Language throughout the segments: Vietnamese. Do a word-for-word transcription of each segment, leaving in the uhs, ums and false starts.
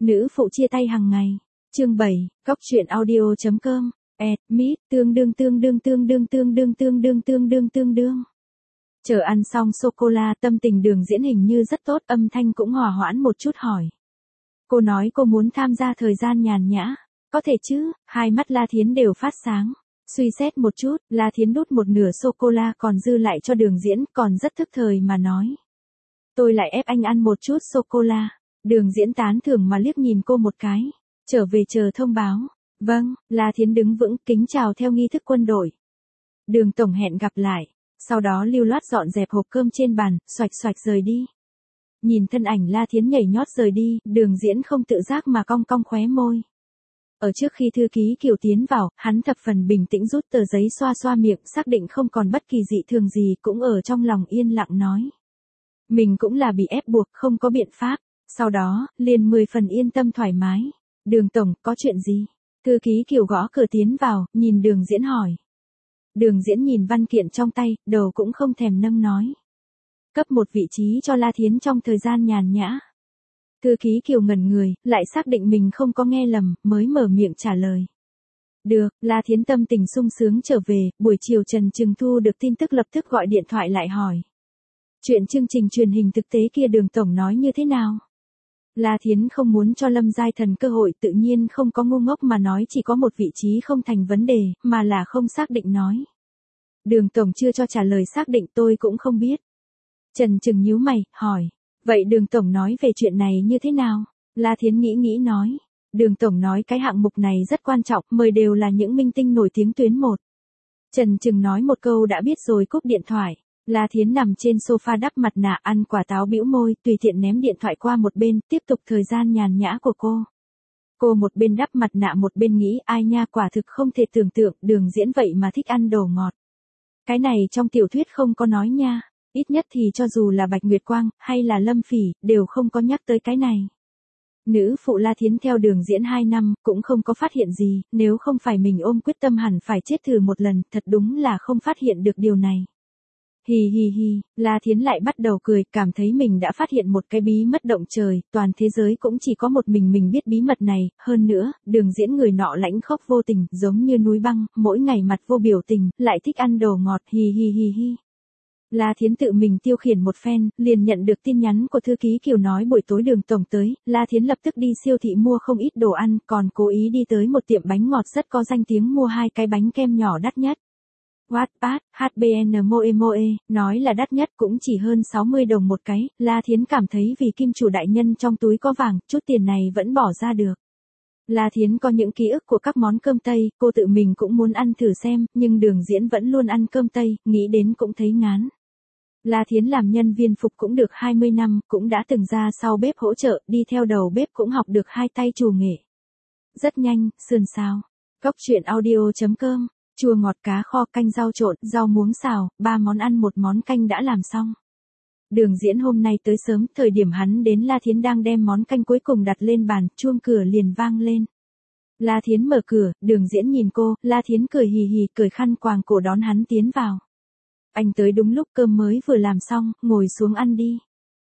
Nữ phụ chia tay hàng ngày. Chương bảy, Góc truyện audio chấm com. Admit, tương đương tương đương tương đương tương đương tương đương tương đương tương đương. Chờ ăn xong sô-cô-la, tâm tình Đường Diễn hình như rất tốt, âm thanh cũng hòa hoãn một chút hỏi. Cô nói cô muốn tham gia thời gian nhàn nhã. Có thể chứ? Hai mắt La Thiến đều phát sáng. Suy xét một chút, La Thiến đút một nửa sô-cô-la còn dư lại cho Đường Diễn, còn rất thức thời mà nói. Tôi lại ép anh ăn một chút sô-cô-la. Đường Diễn tán thưởng mà liếc nhìn cô một cái. Trở về chờ thông báo. Vâng, La Thiến đứng vững, kính chào theo nghi thức quân đội. Đường tổng hẹn gặp lại. Sau đó lưu loát dọn dẹp hộp cơm trên bàn, xoạch xoạch rời đi. Nhìn thân ảnh La Thiến nhảy nhót rời đi, Đường Diễn không tự giác mà cong cong khóe môi. Ở trước khi thư ký Kiều tiến vào, hắn thập phần bình tĩnh rút tờ giấy xoa xoa miệng, xác định không còn bất kỳ dị thường gì, cũng ở trong lòng yên lặng nói. Mình cũng là bị ép buộc, không có biện pháp. Sau đó, liền mười phần yên tâm thoải mái. Đường tổng, có chuyện gì? Thư ký Kiều gõ cửa tiến vào, nhìn Đường Diễn hỏi. Đường Diễn nhìn văn kiện trong tay, đầu cũng không thèm nâng nói. Cấp một vị trí cho La Thiến trong thời gian nhàn nhã. Thư ký Kiều ngẩn người, lại xác định mình không có nghe lầm, mới mở miệng trả lời. Được, La Thiến tâm tình sung sướng trở về, buổi chiều Trần Trừng thu được tin tức lập tức gọi điện thoại lại hỏi. Chuyện chương trình truyền hình thực tế kia Đường tổng nói như thế nào? La Thiến không muốn cho Lâm Giai Thần cơ hội, tự nhiên không có ngu ngốc mà nói chỉ có một vị trí không thành vấn đề, mà là không xác định nói. Đường tổng chưa cho trả lời xác định, tôi cũng không biết. Trần Trừng nhíu mày, hỏi. Vậy Đường tổng nói về chuyện này như thế nào? La Thiến nghĩ nghĩ nói. Đường tổng nói cái hạng mục này rất quan trọng, mời đều là những minh tinh nổi tiếng tuyến một. Trần Trừng nói một câu đã biết rồi cúp điện thoại. La Thiến nằm trên sofa đắp mặt nạ ăn quả táo bĩu môi, tùy tiện ném điện thoại qua một bên, tiếp tục thời gian nhàn nhã của cô. Cô một bên đắp mặt nạ một bên nghĩ, ai nha, quả thực không thể tưởng tượng, Đường Diễn vậy mà thích ăn đồ ngọt. Cái này trong tiểu thuyết không có nói nha, ít nhất thì cho dù là Bạch Nguyệt Quang, hay là Lâm Phỉ, đều không có nhắc tới cái này. Nữ phụ La Thiến theo Đường Diễn hai năm, cũng không có phát hiện gì, nếu không phải mình ôm quyết tâm hẳn phải chết thử một lần, thật đúng là không phát hiện được điều này. Hì hì hì, La Thiến lại bắt đầu cười, cảm thấy mình đã phát hiện một cái bí mật động trời, toàn thế giới cũng chỉ có một mình mình biết bí mật này, hơn nữa, Đường Diễn người nọ lãnh khốc vô tình, giống như núi băng, mỗi ngày mặt vô biểu tình, lại thích ăn đồ ngọt, hì hì hì hì. La Thiến tự mình tiêu khiển một phen, liền nhận được tin nhắn của thư ký Kiều nói buổi tối Đường tổng tới, La Thiến lập tức đi siêu thị mua không ít đồ ăn, còn cố ý đi tới một tiệm bánh ngọt rất có danh tiếng mua hai cái bánh kem nhỏ đắt nhất. Wattpad, hát bê en Moe Moe, nói là đắt nhất cũng chỉ hơn sáu mươi đồng một cái, La Thiến cảm thấy vì kim chủ đại nhân trong túi có vàng, chút tiền này vẫn bỏ ra được. La Thiến có những ký ức của các món cơm Tây, cô tự mình cũng muốn ăn thử xem, nhưng Đường Diễn vẫn luôn ăn cơm Tây, nghĩ đến cũng thấy ngán. La Thiến làm nhân viên phục cũng được hai mươi năm, cũng đã từng ra sau bếp hỗ trợ, đi theo đầu bếp cũng học được hai tay trù nghệ. Rất nhanh, sườn xào. Góc truyện audio chấm com. Chua ngọt cá kho canh rau trộn, rau muống xào, ba món ăn một món canh đã làm xong. Đường Diễn hôm nay tới sớm, thời điểm hắn đến La Thiến đang đem món canh cuối cùng đặt lên bàn, chuông cửa liền vang lên. La Thiến mở cửa, Đường Diễn nhìn cô, La Thiến cười hì hì, cởi khăn quàng cổ đón hắn tiến vào. Anh tới đúng lúc, cơm mới vừa làm xong, ngồi xuống ăn đi.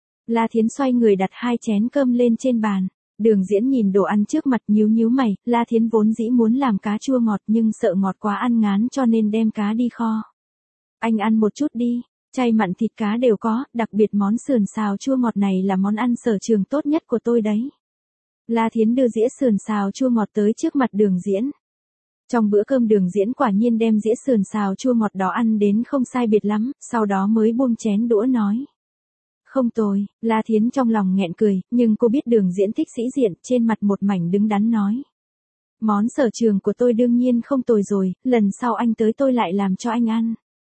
La Thiến xoay người đặt hai chén cơm lên trên bàn. Đường Diễn nhìn đồ ăn trước mặt nhíu nhíu mày, La Thiến vốn dĩ muốn làm cá chua ngọt nhưng sợ ngọt quá ăn ngán cho nên đem cá đi kho. Anh ăn một chút đi, chay mặn thịt cá đều có, đặc biệt món sườn xào chua ngọt này là món ăn sở trường tốt nhất của tôi đấy. La Thiến đưa dĩa sườn xào chua ngọt tới trước mặt Đường Diễn. Trong bữa cơm Đường Diễn quả nhiên đem dĩa sườn xào chua ngọt đó ăn đến không sai biệt lắm, sau đó mới buông chén đũa nói. Không tồi, La Thiến trong lòng nghẹn cười, nhưng cô biết Đường Diễn thích sĩ diện, trên mặt một mảnh đứng đắn nói. Món sở trường của tôi đương nhiên không tồi rồi, lần sau anh tới tôi lại làm cho anh ăn.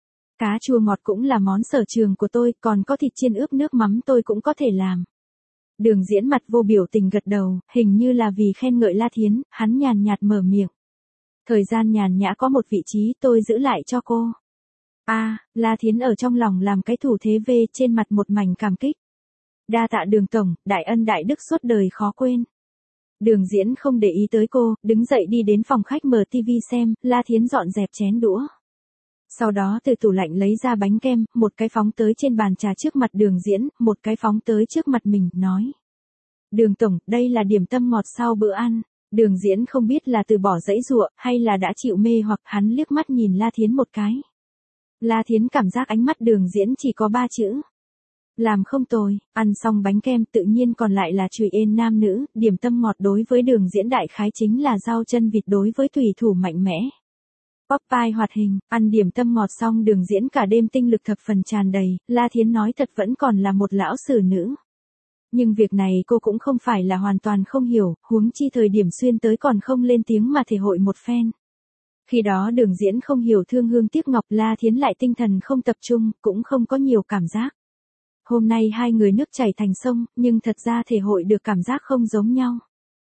Cá chua ngọt cũng là món sở trường của tôi, còn có thịt chiên ướp nước mắm tôi cũng có thể làm. Đường Diễn mặt vô biểu tình gật đầu, hình như là vì khen ngợi La Thiến, hắn nhàn nhạt mở miệng. Thời gian nhàn nhã có một vị trí tôi giữ lại cho cô. A, à, La Thiến ở trong lòng làm cái thủ thế V, trên mặt một mảnh cảm kích. Đa tạ Đường tổng, đại ân đại đức suốt đời khó quên. Đường Diễn không để ý tới cô, đứng dậy đi đến phòng khách mở tivi xem, La Thiến dọn dẹp chén đũa. Sau đó từ tủ lạnh lấy ra bánh kem, một cái phóng tới trên bàn trà trước mặt Đường Diễn, một cái phóng tới trước mặt mình, nói. Đường tổng, đây là điểm tâm ngọt sau bữa ăn. Đường Diễn không biết là từ bỏ giãy giụa, hay là đã chịu mê hoặc hắn liếc mắt nhìn La Thiến một cái. La Thiến cảm giác ánh mắt Đường Diễn chỉ có ba chữ. Làm không tồi, ăn xong bánh kem tự nhiên còn lại là chùy ên nam nữ, điểm tâm ngọt đối với Đường Diễn đại khái chính là rau chân vịt đối với thủy thủ mạnh mẽ. Popeye hoạt hình, ăn điểm tâm ngọt xong Đường Diễn cả đêm tinh lực thập phần tràn đầy, La Thiến nói thật vẫn còn là một lão sử nữ. Nhưng việc này cô cũng không phải là hoàn toàn không hiểu, huống chi thời điểm xuyên tới còn không lên tiếng mà thể hội một phen. Khi đó Đường Diễn không hiểu thương hương tiếc ngọc, La Thiến lại tinh thần không tập trung, cũng không có nhiều cảm giác. Hôm nay hai người nước chảy thành sông, nhưng thật ra thể hội được cảm giác không giống nhau.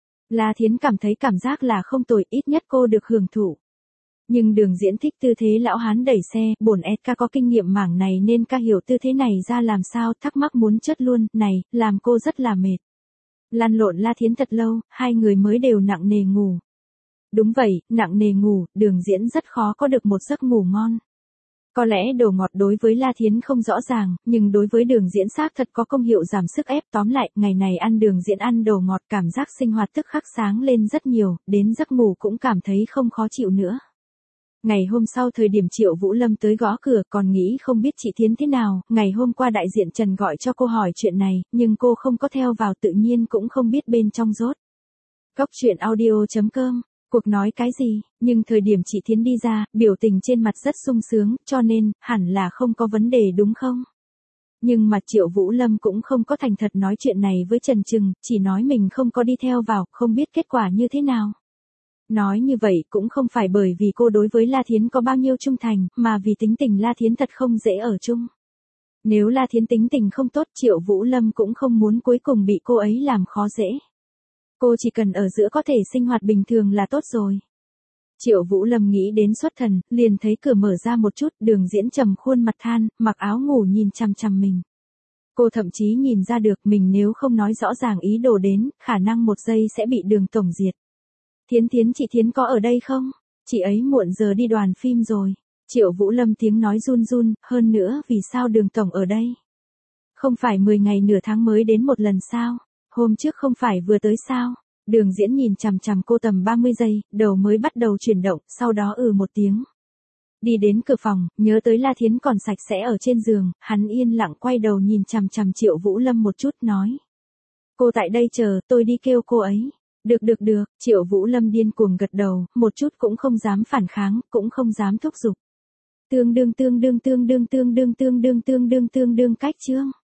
La Thiến cảm thấy cảm giác là không tồi, ít nhất cô được hưởng thụ. Nhưng Đường Diễn thích tư thế lão hán đẩy xe, bổn ét ca có kinh nghiệm mảng này nên ca hiểu tư thế này ra làm sao, thắc mắc muốn chất luôn, này, làm cô rất là mệt. Lăn lộn La Thiến thật lâu, hai người mới đều nặng nề ngủ. Đúng vậy, nặng nề ngủ, Đường Diễn rất khó có được một giấc ngủ ngon. Có lẽ đồ ngọt đối với La Thiến không rõ ràng, nhưng đối với Đường Diễn xác thật có công hiệu giảm sức ép. Tóm lại, ngày này ăn Đường Diễn ăn đồ ngọt cảm giác sinh hoạt tức khắc sáng lên rất nhiều, đến giấc ngủ cũng cảm thấy không khó chịu nữa. Ngày hôm sau thời điểm Triệu Vũ Lâm tới gõ cửa còn nghĩ không biết chị Thiến thế nào, ngày hôm qua đại diện Trần gọi cho cô hỏi chuyện này, nhưng cô không có theo vào tự nhiên cũng không biết bên trong rốt. Cóc truyện audio chấm com, cuộc nói cái gì, nhưng thời điểm chị Thiến đi ra, biểu tình trên mặt rất sung sướng, cho nên, hẳn là không có vấn đề đúng không? Nhưng mà Triệu Vũ Lâm cũng không có thành thật nói chuyện này với Trần Trừng, chỉ nói mình không có đi theo vào, không biết kết quả như thế nào. Nói như vậy cũng không phải bởi vì cô đối với La Thiến có bao nhiêu trung thành, mà vì tính tình La Thiến thật không dễ ở chung. Nếu La Thiến tính tình không tốt, Triệu Vũ Lâm cũng không muốn cuối cùng bị cô ấy làm khó dễ. Cô chỉ cần ở giữa có thể sinh hoạt bình thường là tốt rồi. Triệu Vũ Lâm nghĩ đến xuất thần, liền thấy cửa mở ra một chút, Đường Diễn trầm khuôn mặt than, mặc áo ngủ nhìn chằm chằm mình. Cô thậm chí nhìn ra được mình nếu không nói rõ ràng ý đồ đến, khả năng một giây sẽ bị Đường tổng diệt. Thiến Thiến chị Thiến có ở đây không? Chị ấy muộn giờ đi đoàn phim rồi. Triệu Vũ Lâm tiếng nói run run, hơn nữa vì sao Đường tổng ở đây? Không phải mười ngày nửa tháng mới đến một lần sao? Hôm trước không phải vừa tới sao? Đường Diễn nhìn chằm chằm cô tầm ba mươi giây, đầu mới bắt đầu chuyển động, sau đó ừ một tiếng. Đi đến cửa phòng, nhớ tới La Thiến còn sạch sẽ ở trên giường, hắn yên lặng quay đầu nhìn chằm chằm Triệu Vũ Lâm một chút nói. Cô tại đây chờ, tôi đi kêu cô ấy. Được được được, Triệu Vũ Lâm điên cuồng gật đầu, một chút cũng không dám phản kháng, cũng không dám thúc giục. Tương đương tương đương tương đương tương đương tương đương tương đương tương đương cách chương.